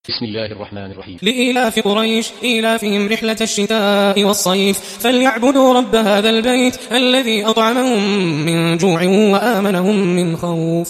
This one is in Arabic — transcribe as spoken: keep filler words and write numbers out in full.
بسم الله الرحمن الرحيم. لإيلاف قريش إيلافهم رحلة الشتاء والصيف فليعبدوا رب هذا البيت الذي أطعمهم من جوع وآمنهم من خوف.